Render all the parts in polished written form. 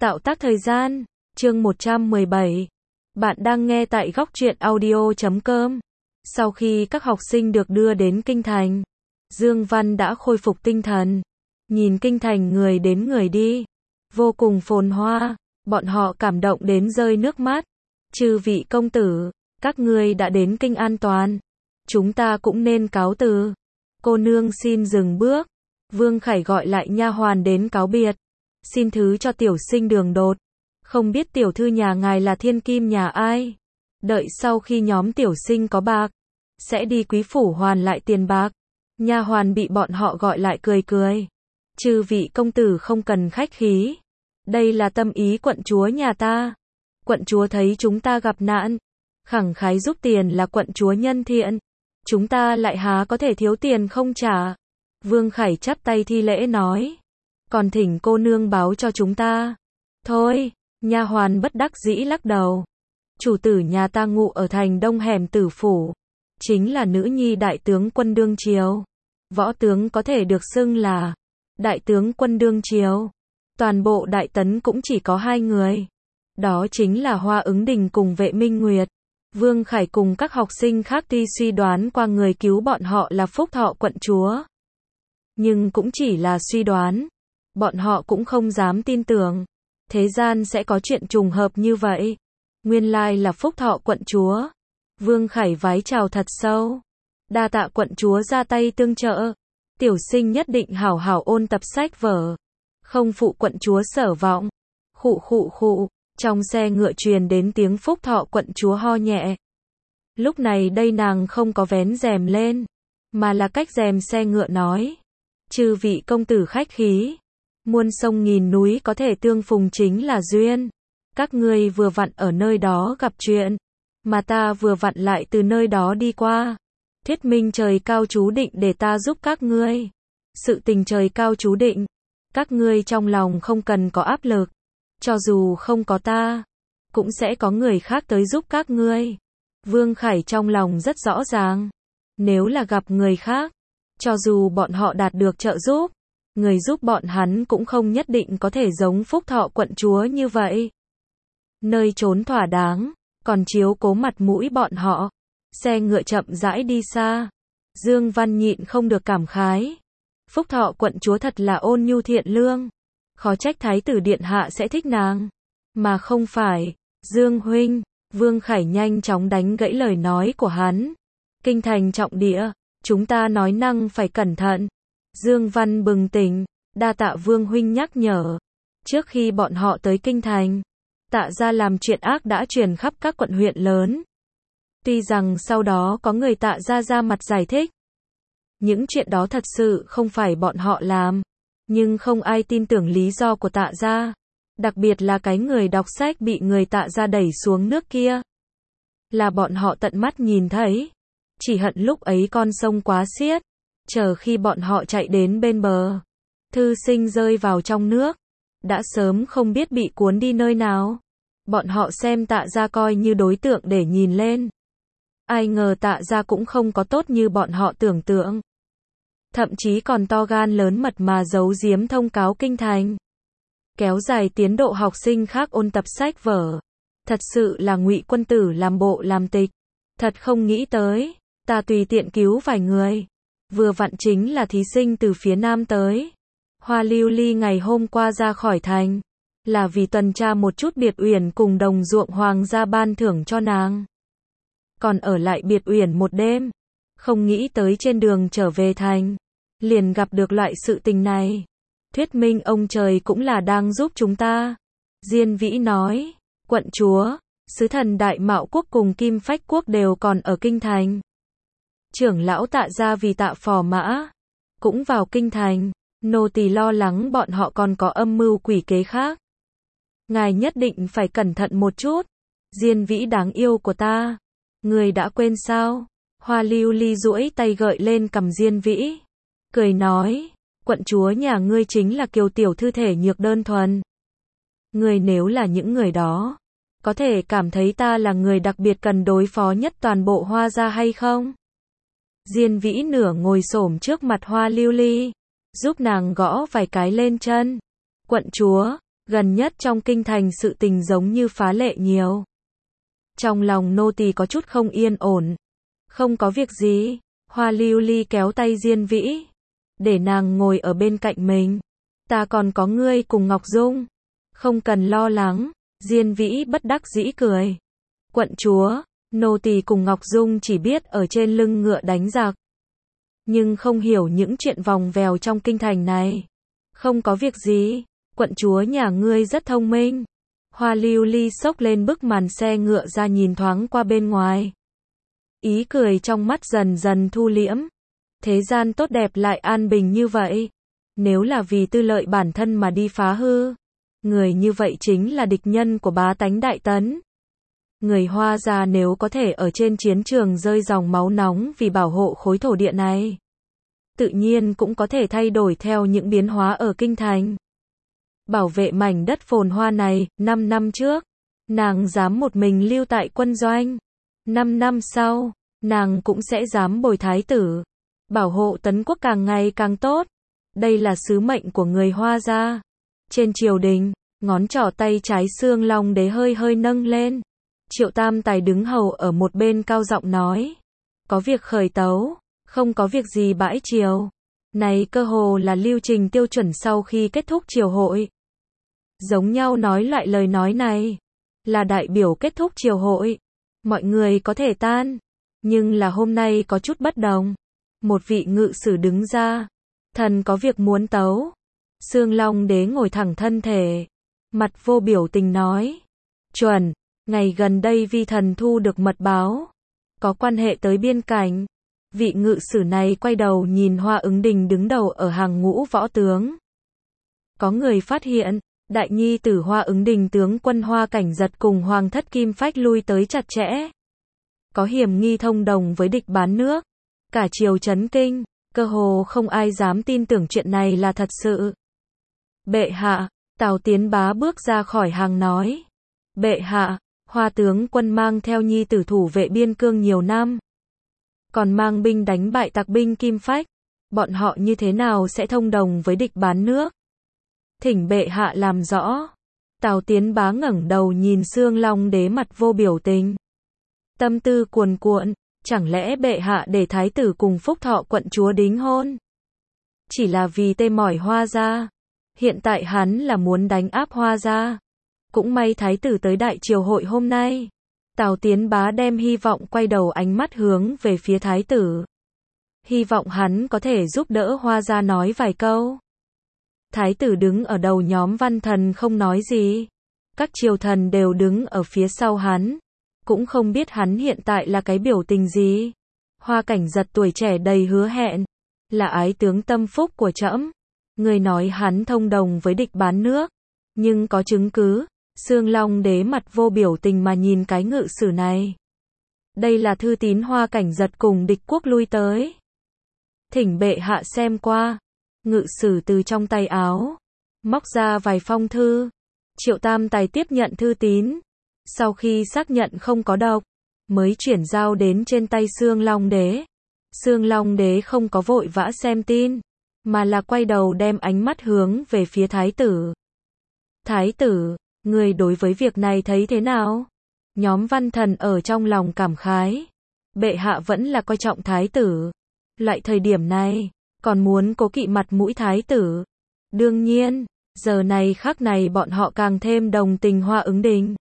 Tạo tác thời gian, chương 117. Bạn đang nghe tại góc truyện audio.com. Sau khi các học sinh được đưa đến kinh thành, Dương Văn đã khôi phục tinh thần. Nhìn kinh thành người đến người đi, vô cùng phồn hoa, bọn họ cảm động đến rơi nước mắt. Chư vị công tử, các ngươi đã đến kinh an toàn, chúng ta cũng nên cáo từ. Cô nương xin dừng bước. Vương Khải gọi lại nha hoàn đến cáo biệt. Xin thứ cho tiểu sinh đường đột, không biết tiểu thư nhà ngài là thiên kim nhà ai. Đợi sau khi nhóm tiểu sinh có bạc, sẽ đi quý phủ hoàn lại tiền bạc. Nha hoàn bị bọn họ gọi lại cười cười. Chư vị công tử không cần khách khí, đây là tâm ý quận chúa nhà ta. Quận chúa thấy chúng ta gặp nạn, khẳng khái giúp tiền là quận chúa nhân thiện, chúng ta lại há có thể thiếu tiền không trả. Vương Khải chắp tay thi lễ nói, còn thỉnh cô nương báo cho chúng ta. Thôi, nha hoàn bất đắc dĩ lắc đầu. Chủ tử nhà ta ngụ ở thành Đông hẻm Tử phủ, chính là nữ nhi đại tướng quân đương triều. Võ tướng có thể được xưng là đại tướng quân đương triều. Toàn bộ Đại Tấn cũng chỉ có hai người, đó chính là Hoa Ứng Đình cùng Vệ Minh Nguyệt. Vương Khải cùng các học sinh khác tuy suy đoán qua người cứu bọn họ là Phúc Thọ quận chúa, nhưng cũng chỉ là suy đoán. Bọn họ cũng không dám tin tưởng thế gian sẽ có chuyện trùng hợp như vậy. Nguyên lai là Phúc Thọ quận chúa. Vương Khải vái chào thật sâu. Đa tạ quận chúa ra tay tương trợ. Tiểu sinh nhất định hảo hảo ôn tập sách vở, không phụ quận chúa sở vọng. Khụ khụ khụ. Trong xe ngựa truyền đến tiếng Phúc Thọ quận chúa ho nhẹ. Lúc này đây nàng không có vén rèm lên, mà là cách rèm xe ngựa nói, chư vị công tử khách khí, muôn sông nghìn núi có thể tương phùng chính là duyên. Các ngươi vừa vặn ở nơi đó gặp chuyện, mà ta vừa vặn lại từ nơi đó đi qua. Thuyết minh trời cao chú định để ta giúp các ngươi. Sự tình trời cao chú định, các ngươi trong lòng không cần có áp lực. Cho dù không có ta, cũng sẽ có người khác tới giúp các ngươi. Vương Khải trong lòng rất rõ ràng, nếu là gặp người khác, cho dù bọn họ đạt được trợ giúp, người giúp bọn hắn cũng không nhất định có thể giống Phúc Thọ quận chúa như vậy. Nơi trốn thỏa đáng, còn chiếu cố mặt mũi bọn họ. Xe ngựa chậm rãi đi xa. Dương Văn nhịn không được cảm khái. Phúc Thọ quận chúa thật là ôn nhu thiện lương. Khó trách thái tử điện hạ sẽ thích nàng. Mà không phải, Dương huynh. Vương Khải nhanh chóng đánh gãy lời nói của hắn. Kinh thành trọng địa, chúng ta nói năng phải cẩn thận. Dương Văn bừng tỉnh, đa tạ Vương huynh nhắc nhở. Trước khi bọn họ tới kinh thành, Tạ gia làm chuyện ác đã truyền khắp các quận huyện lớn. Tuy rằng sau đó có người Tạ gia ra mặt giải thích, những chuyện đó thật sự không phải bọn họ làm, nhưng không ai tin tưởng lý do của Tạ gia, đặc biệt là cái người đọc sách bị người Tạ gia đẩy xuống nước kia. Là bọn họ tận mắt nhìn thấy, chỉ hận lúc ấy con sông quá xiết, chờ khi bọn họ chạy đến bên bờ, thư sinh rơi vào trong nước, đã sớm không biết bị cuốn đi nơi nào. Bọn họ xem Tạ gia coi như đối tượng để nhìn lên. Ai ngờ Tạ gia cũng không có tốt như bọn họ tưởng tượng. Thậm chí còn to gan lớn mật mà giấu giếm thông cáo kinh thành, kéo dài tiến độ học sinh khác ôn tập sách vở. Thật sự là Ngụy quân tử làm bộ làm tịch. Thật không nghĩ tới, ta tùy tiện cứu vài người, vừa vặn chính là thí sinh từ phía nam tới. Hoa Lưu Ly ngày hôm qua ra khỏi thành, là vì tuần tra một chút biệt uyển cùng đồng ruộng hoàng gia ban thưởng cho nàng. Còn ở lại biệt uyển một đêm, không nghĩ tới trên đường trở về thành, liền gặp được loại sự tình này. Thuyết minh ông trời cũng là đang giúp chúng ta. Diên Vĩ nói, quận chúa, sứ thần Đại Mạo quốc cùng Kim Phách quốc đều còn ở kinh thành. Trưởng lão Tạ gia vì Tạ Phò Mã cũng vào kinh thành, nô tỳ lo lắng bọn họ còn có âm mưu quỷ kế khác. Ngài nhất định phải cẩn thận một chút. Diên Vĩ đáng yêu của ta, người đã quên sao? Hoa Lưu Ly duỗi tay gợi lên cằm Diên Vĩ, cười nói, quận chúa nhà ngươi chính là kiều tiểu thư thể nhược đơn thuần. Ngươi nếu là những người đó, có thể cảm thấy ta là người đặc biệt cần đối phó nhất toàn bộ Hoa gia hay không? Diên Vĩ nửa ngồi xổm trước mặt Hoa Lưu Ly, giúp nàng gõ vài cái lên chân. Quận chúa, Gần nhất trong kinh thành sự tình giống như phá lệ nhiều. Trong lòng nô tỳ có chút không yên ổn. Không có việc gì, Hoa Lưu Ly kéo tay Diên Vĩ, để nàng ngồi ở bên cạnh mình. Ta còn có ngươi cùng Ngọc Dung, không cần lo lắng. Diên Vĩ bất đắc dĩ cười. Quận chúa, nô tỳ cùng Ngọc Dung chỉ biết ở trên lưng ngựa đánh giặc, nhưng không hiểu những chuyện vòng vèo trong kinh thành này. Không có việc gì, quận chúa nhà ngươi rất thông minh. Hoa Lưu Ly xốc lên bức màn xe ngựa ra nhìn thoáng qua bên ngoài. Ý cười trong mắt dần dần thu liễm. Thế gian tốt đẹp lại an bình như vậy. Nếu là vì tư lợi bản thân mà đi phá hư, người như vậy chính là địch nhân của bá tánh Đại Tấn. Người Hoa gia nếu có thể ở trên chiến trường rơi dòng máu nóng vì bảo hộ khối thổ địa này, tự nhiên cũng có thể thay đổi theo những biến hóa ở kinh thành. Bảo vệ mảnh đất phồn hoa này, 5 năm trước, nàng dám một mình lưu tại quân doanh. 5 năm sau, nàng cũng sẽ dám bồi thái tử, bảo hộ Tấn quốc càng ngày càng tốt. Đây là sứ mệnh của người Hoa gia. Trên triều đình, ngón trỏ tay trái Xương Long Đế hơi hơi nâng lên. Triệu Tam Tài đứng hầu ở một bên cao giọng nói. Có việc khởi tấu, không có việc gì bãi triều. Này cơ hồ là lưu trình tiêu chuẩn sau khi kết thúc triều hội. Giống nhau nói loại lời nói này, là đại biểu kết thúc triều hội. Mọi người có thể tan, nhưng là hôm nay có chút bất đồng. Một vị ngự sử đứng ra. Thần có việc muốn tấu. Xương Long Đế ngồi thẳng thân thể, mặt vô biểu tình nói. Chuẩn, ngày gần đây vi thần thu được mật báo, có quan hệ tới biên cảnh. Vị ngự sử này quay đầu nhìn Hoa Ứng Đình đứng đầu ở hàng ngũ võ tướng. Có người phát hiện, đại nhi tử Hoa Ứng Đình tướng quân Hoa Cảnh Giật cùng Hoàng thất Kim Phách lui tới chặt chẽ. Có hiểm nghi thông đồng với địch bán nước. Cả triều chấn kinh, cơ hồ không ai dám tin tưởng chuyện này là thật sự. Bệ hạ, Tào Tiến Bá bước ra khỏi hàng nói. Bệ hạ, Hoa tướng quân mang theo nhi tử thủ vệ biên cương nhiều năm, còn mang binh đánh bại tặc binh Kim Phách. Bọn họ như thế nào sẽ thông đồng với địch bán nước? Thỉnh bệ hạ làm rõ. Tào Tiến Bá ngẩng đầu nhìn Xương Long Đế mặt vô biểu tình. Tâm tư cuồn cuộn, chẳng lẽ bệ hạ để thái tử cùng Phúc Thọ quận chúa đính hôn? Chỉ là vì tê mỏi Hoa gia. Hiện tại hắn là muốn đánh áp Hoa gia. Cũng may thái tử tới đại triều hội hôm nay. Tào Tiến Bá đem hy vọng quay đầu ánh mắt hướng về phía thái tử. Hy vọng hắn có thể giúp đỡ Hoa gia nói vài câu. Thái tử đứng ở đầu nhóm văn thần không nói gì. Các triều thần đều đứng ở phía sau hắn. Cũng không biết hắn hiện tại là cái biểu tình gì. Hoa Cảnh Giật tuổi trẻ đầy hứa hẹn. Là ái tướng tâm phúc của trẫm. Người nói hắn thông đồng với địch bán nước. Nhưng có chứng cứ. Xương Long Đế mặt vô biểu tình mà nhìn cái ngự sử này. Đây là thư tín Hoa Cảnh Giật cùng địch quốc lui tới. Thỉnh bệ hạ xem qua. Ngự sử từ trong tay áo móc ra vài phong thư. Triệu Tam Tài tiếp nhận thư tín. Sau khi xác nhận không có độc, mới chuyển giao đến trên tay Xương Long Đế. Xương Long Đế không có vội vã xem tin, mà là quay đầu đem ánh mắt hướng về phía thái tử. Thái tử, người đối với việc này thấy thế nào? Nhóm văn thần ở trong lòng cảm khái. Bệ hạ vẫn là coi trọng thái tử. Loại thời điểm này, còn muốn cố kỵ mặt mũi thái tử. Đương nhiên, giờ này khắc này bọn họ càng thêm đồng tình Hoa Ứng Đình.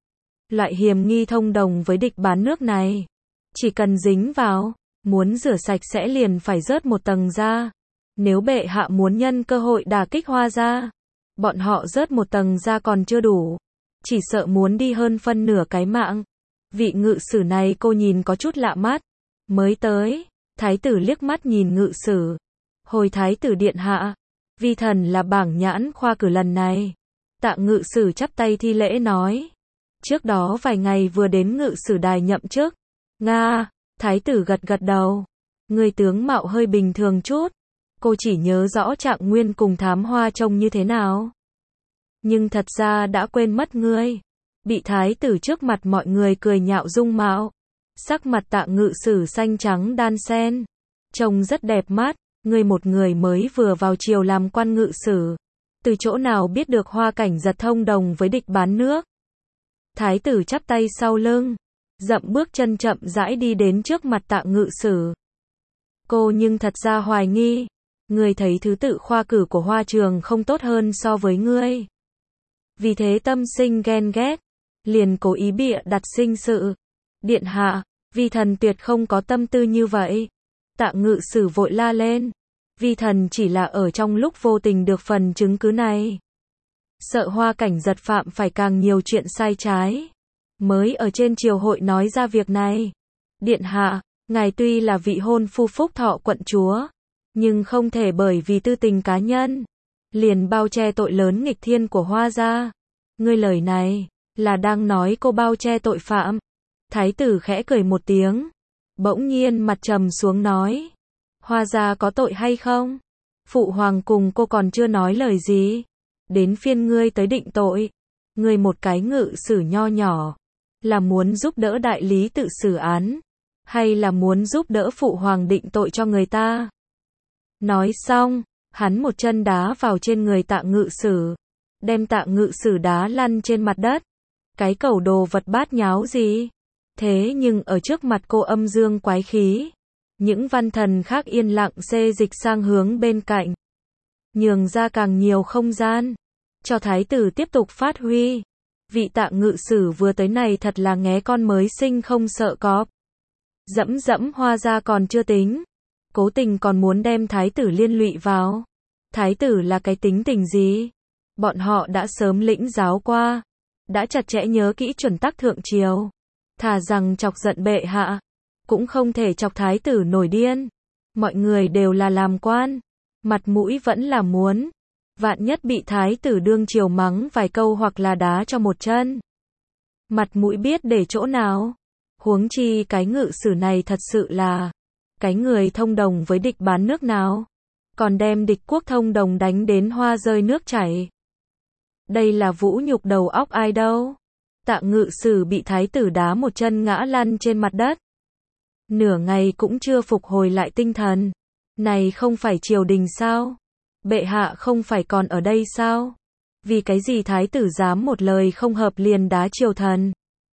Loại hiểm nghi thông đồng với địch bán nước này, chỉ cần dính vào, muốn rửa sạch sẽ liền phải rớt một tầng ra. Nếu bệ hạ muốn nhân cơ hội đả kích Hoa gia, bọn họ rớt một tầng ra còn chưa đủ, chỉ sợ muốn đi hơn phân nửa cái mạng. Vị ngự sử này cô nhìn có chút lạ mắt. Mới tới, thái tử liếc mắt nhìn ngự sử. Hồi thái tử điện hạ, vi thần là bảng nhãn khoa cử lần này. Tạ ngự sử chắp tay thi lễ nói. Trước đó vài ngày vừa đến ngự sử đài nhậm chức. Nga, thái tử gật gật đầu. Người tướng mạo hơi bình thường chút. Cô chỉ nhớ rõ Trạng Nguyên cùng Thám Hoa trông như thế nào. Nhưng thật ra đã quên mất ngươi. Bị thái tử trước mặt mọi người cười nhạo dung mạo. Sắc mặt Tạ ngự sử xanh trắng đan xen. Trông rất đẹp mắt. Ngươi một người mới vừa vào triều làm quan ngự sử. Từ chỗ nào biết được Hoa Cảnh Giật thông đồng với địch bán nước? Thái tử chắp tay sau lưng, dậm bước chân chậm rãi đi đến trước mặt Tạ Ngự Sử. Cô nhưng thật ra hoài nghi, ngươi thấy thứ tự khoa cử của Hoa Trường không tốt hơn so với ngươi. Vì thế tâm sinh ghen ghét, liền cố ý bịa đặt sinh sự. Điện hạ, vi thần tuyệt không có tâm tư như vậy. Tạ Ngự Sử vội la lên. Vi thần chỉ là ở trong lúc vô tình được phần chứng cứ này. Sợ Hoa Cảnh Giật phạm phải càng nhiều chuyện sai trái, mới ở trên triều hội nói ra việc này. Điện hạ, ngài tuy là vị hôn phu phúc thọ quận chúa, nhưng không thể bởi vì tư tình cá nhân, liền bao che tội lớn nghịch thiên của Hoa gia. Ngươi lời này, là đang nói cô bao che tội phạm. Thái tử khẽ cười một tiếng, bỗng nhiên mặt trầm xuống nói. Hoa gia có tội hay không? Phụ hoàng cùng cô còn chưa nói lời gì. Đến phiên ngươi tới định tội. Ngươi một cái ngự sử nho nhỏ, là muốn giúp đỡ đại lý tự xử án, hay là muốn giúp đỡ phụ hoàng định tội cho người ta? Nói xong, hắn một chân đá vào trên người Tạ Ngự Sử, đem Tạ Ngự Sử đá lăn trên mặt đất. Cái cẩu đồ vật bát nháo gì? Thế nhưng ở trước mặt cô âm dương quái khí. Những văn thần khác yên lặng xê dịch sang hướng bên cạnh, nhường ra càng nhiều không gian, cho thái tử tiếp tục phát huy. Vị Tạ Ngự Sử vừa tới này thật là nghé con mới sinh không sợ cọp. Dẫm dẫm Hoa gia còn chưa tính, cố tình còn muốn đem thái tử liên lụy vào. Thái tử là cái tính tình gì? Bọn họ đã sớm lĩnh giáo qua, đã chặt chẽ nhớ kỹ chuẩn tắc thượng triều. Thà rằng chọc giận bệ hạ, cũng không thể chọc thái tử nổi điên. Mọi người đều là làm quan, mặt mũi vẫn là muốn. Vạn nhất bị thái tử đương triều mắng vài câu hoặc là đá cho một chân, mặt mũi biết để chỗ nào. Huống chi cái ngự sử này thật sự là cái người thông đồng với địch bán nước nào, còn đem địch quốc thông đồng đánh đến hoa rơi nước chảy. Đây là vũ nhục đầu óc ai đâu. Tạ Ngự Sử bị thái tử đá một chân ngã lăn trên mặt đất. Nửa ngày cũng chưa phục hồi lại tinh thần. Này không phải triều đình sao? Bệ hạ không phải còn ở đây sao? Vì cái gì thái tử dám một lời không hợp liền đá triều thần?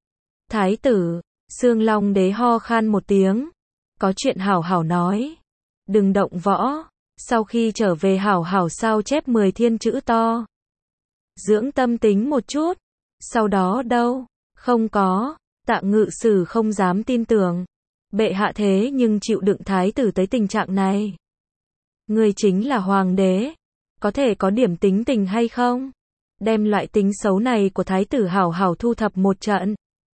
Thái tử, Xương Long Đế ho khan một tiếng. Có chuyện hảo hảo nói. Đừng động võ. Sau khi trở về hảo hảo sao chép 10 thiên chữ to. Dưỡng tâm tính một chút. Sau đó đâu? Không có. Tạ Ngự Sử không dám tin tưởng. Bệ hạ thế nhưng chịu đựng thái tử tới tình trạng này. Ngươi chính là hoàng đế, có thể có điểm tính tình hay không? Đem loại tính xấu này của thái tử hảo hảo thu thập một trận.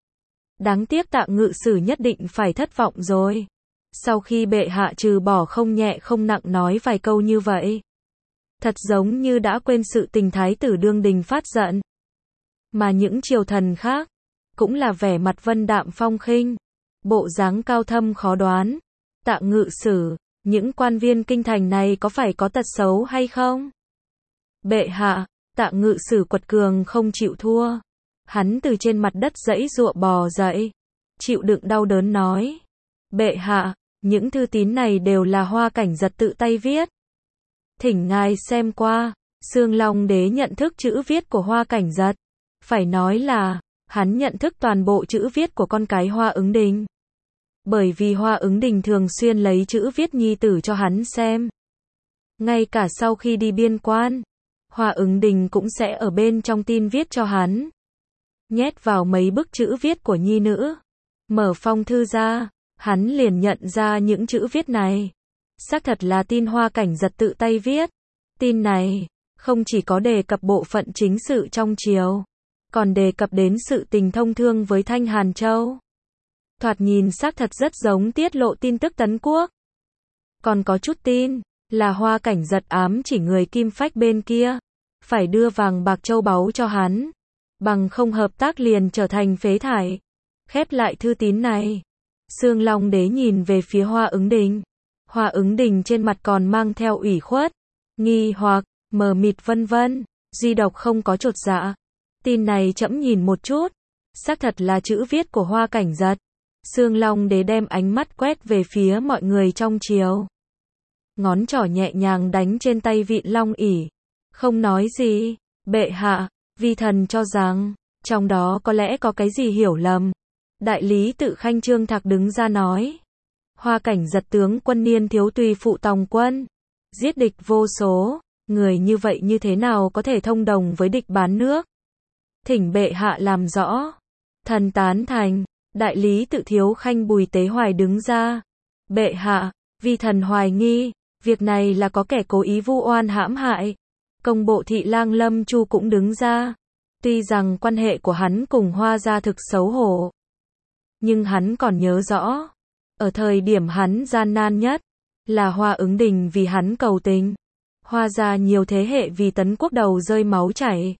Đáng tiếc Tạ Ngự Sử nhất định phải thất vọng rồi. Sau khi bệ hạ trừ bỏ không nhẹ không nặng nói vài câu như vậy, thật giống như đã quên sự tình thái tử đương đình phát giận. Mà những triều thần khác, cũng là vẻ mặt vân đạm phong khinh, bộ dáng cao thâm khó đoán. Tạ Ngự Sử, những quan viên kinh thành này có phải có tật xấu hay không? Bệ hạ, Tạ Ngự Sử quật cường không chịu thua. Hắn từ trên mặt đất giãy giụa bò dậy, chịu đựng đau đớn nói. Bệ hạ, những thư tín này đều là Hoa Cảnh Giật tự tay viết. Thỉnh ngài xem qua. Xương Long Đế nhận thức chữ viết của Hoa Cảnh Giật. Phải nói là, hắn nhận thức toàn bộ chữ viết của con cái Hoa Ứng Đình. Bởi vì Hoa Ứng Đình thường xuyên lấy chữ viết nhi tử cho hắn xem. Ngay cả sau khi đi biên quan, Hoa Ứng Đình cũng sẽ ở bên trong tin viết cho hắn. Nhét vào mấy bức chữ viết của nhi nữ. Mở phong thư ra, hắn liền nhận ra những chữ viết này. Xác thật là tin Hoa Cảnh Giật tự tay viết. Tin này, không chỉ có đề cập bộ phận chính sự trong triều, còn đề cập đến sự tình thông thương với Thanh Hàn Châu. Thoạt nhìn xác thật rất giống tiết lộ tin tức Tấn Quốc. Còn có chút tin, là Hoa Cảnh Giật ám chỉ người Kim Phách bên kia, phải đưa vàng bạc châu báu cho hắn, bằng không hợp tác liền trở thành phế thải. Khép lại thư tín này, Xương Long Đế nhìn về phía Hoa Ứng Đình. Hoa Ứng Đình trên mặt còn mang theo ủy khuất, nghi hoặc, mờ mịt vân vân, duy độc không có chột dạ. Tin này trẫm nhìn một chút, xác thật là chữ viết của Hoa Cảnh Giật. Xương Long Đế đem ánh mắt quét về phía mọi người trong triều. Ngón trỏ nhẹ nhàng đánh trên tay vịn long ỷ. không nói gì. Bệ hạ, vi thần cho rằng, trong đó có lẽ có cái gì hiểu lầm. Đại lý tự Khanh Trương Thạc đứng ra nói. Hoa Cảnh Giật tướng quân niên thiếu tùy phụ tòng quân, giết địch vô số, người như vậy như thế nào có thể thông đồng với địch bán nước? Thỉnh bệ hạ làm rõ. Thần tán thành. Đại lý tự Thiếu Khanh Bùi Tế Hoài đứng ra. Bệ hạ, vi thần hoài nghi, việc này là có kẻ cố ý vu oan hãm hại. Công bộ thị lang Lâm Chu cũng đứng ra. Tuy rằng quan hệ của hắn cùng Hoa gia thực xấu hổ, nhưng hắn còn nhớ rõ, ở thời điểm hắn gian nan nhất, là Hoa Ứng Đình vì hắn cầu tình. Hoa gia nhiều thế hệ vì Tấn Quốc đầu rơi máu chảy.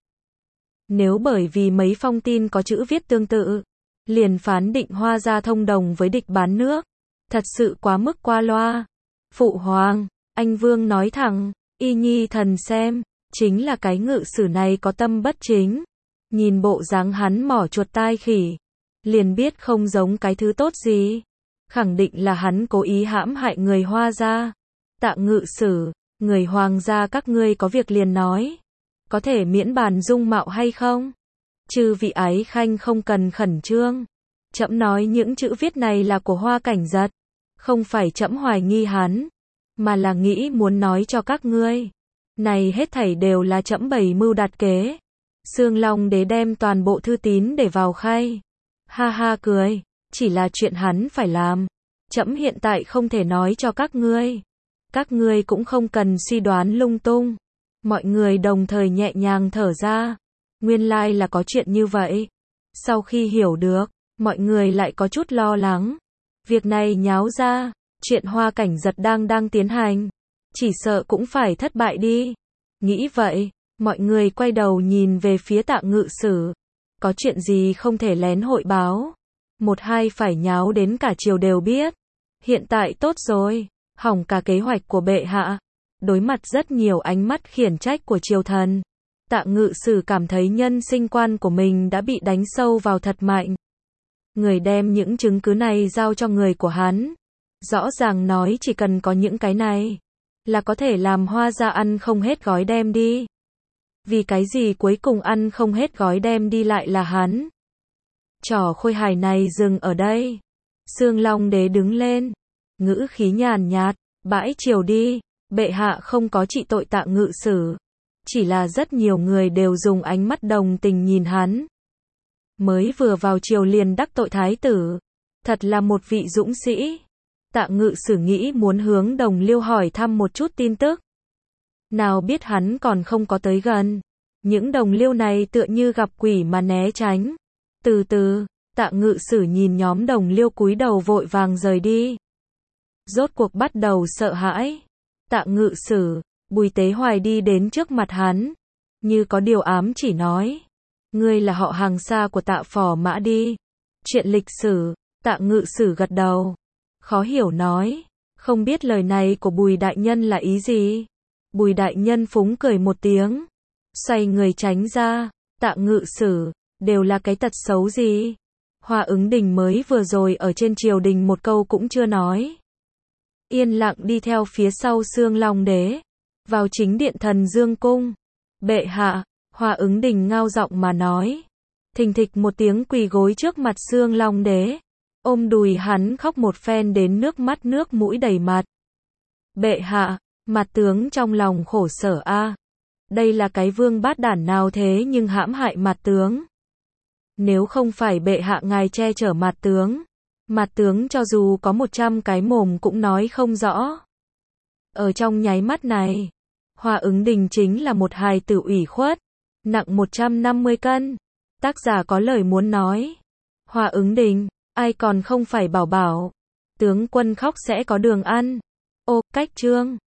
Nếu bởi vì mấy phong tin có chữ viết tương tự, liền phán định Hoa gia thông đồng với địch bán nước, thật sự quá mức qua loa. Phụ hoàng, anh Vương nói thẳng, y nhi thần xem, chính là cái ngự sử này có tâm bất chính. Nhìn bộ dáng hắn mỏ chuột tai khỉ, liền biết không giống cái thứ tốt gì. Khẳng định là hắn cố ý hãm hại người Hoa gia. Tạ ngự sử, người hoàng gia các ngươi có việc liền nói. Có thể miễn bàn dung mạo hay không? Chư vị ái khanh không cần khẩn trương. Trẫm nói những chữ viết này là của Hoa Cảnh Giật. Không phải trẫm hoài nghi hắn, mà là nghĩ muốn nói cho các ngươi. Này hết thảy đều là trẫm bày mưu đặt kế. Xương Long Đế đem toàn bộ thư tín để vào khay. Ha ha cười, chỉ là chuyện hắn phải làm. Trẫm hiện tại không thể nói cho các ngươi. Các ngươi cũng không cần suy đoán lung tung. Mọi người đồng thời nhẹ nhàng thở ra. Nguyên lai là có chuyện như vậy. Sau khi hiểu được, mọi người lại có chút lo lắng. Việc này nháo ra, chuyện Hoa Cảnh Giật đang tiến hành, chỉ sợ cũng phải thất bại đi. Nghĩ vậy, mọi người quay đầu nhìn về phía Tạ ngự sử. Có chuyện gì không thể lén hội báo. Một hai phải nháo đến cả triều đều biết. Hiện tại tốt rồi, hỏng cả kế hoạch của bệ hạ. Đối mặt rất nhiều ánh mắt khiển trách của triều thần, Tạ ngự sử cảm thấy nhân sinh quan của mình đã bị đánh sâu vào thật mạnh. Người đem những chứng cứ này giao cho người của hắn. Rõ ràng nói chỉ cần có những cái này, là có thể làm Hoa gia ăn không hết gói đem đi. Vì cái gì cuối cùng ăn không hết gói đem đi lại là hắn? Trò khôi hài này dừng ở đây. Xương Long Đế đứng lên, ngữ khí nhàn nhạt, bãi triều đi. Bệ hạ không có trị tội Tạ ngự sử, chỉ là rất nhiều người đều dùng ánh mắt đồng tình nhìn hắn. Mới vừa vào triều liền đắc tội thái tử, thật là một vị dũng sĩ. Tạ ngự sử nghĩ muốn hướng Đồng Liêu hỏi thăm một chút tin tức. Nào biết hắn còn không có tới gần. Những Đồng Liêu này tựa như gặp quỷ mà né tránh. Từ từ, Tạ ngự sử nhìn nhóm Đồng Liêu cúi đầu vội vàng rời đi. Rốt cuộc bắt đầu sợ hãi. Tạ ngự sử, Bùi Tế Hoài đi đến trước mặt hắn, như có điều ám chỉ nói. Ngươi là họ hàng xa của Tạ phò mã đi. Chuyện lịch sử. Tạ ngự sử gật đầu. Khó hiểu nói. Không biết lời này của Bùi đại nhân là ý gì. Bùi đại nhân phúng cười một tiếng, xoay người tránh ra. Tạ ngự sử, đều là cái tật xấu gì. Hoa Ứng Đình mới vừa rồi ở trên triều đình một câu cũng chưa nói. Yên lặng đi theo phía sau Xương Long Đế, vào chính điện Thần Dương Cung. Bệ hạ, Hoa Ứng Đình ngao giọng mà nói. Thình thịch một tiếng quỳ gối trước mặt Xương Long Đế, ôm đùi hắn khóc một phen đến nước mắt nước mũi đầy mặt. Bệ hạ, mặt tướng trong lòng khổ sở a. Đây là cái vương bát đản nào thế nhưng hãm hại mặt tướng. Nếu không phải bệ hạ ngài che chở mặt tướng cho dù có 100 cái mồm cũng nói không rõ. Ở trong nháy mắt này, Hoa Ứng Đình chính là một hài tử ủy khuất, nặng 150 cân. Tác giả có lời muốn nói. Hoa Ứng Đình, ai còn không phải bảo bảo. Tướng quân khóc sẽ có đường ăn. Ô, cách chương.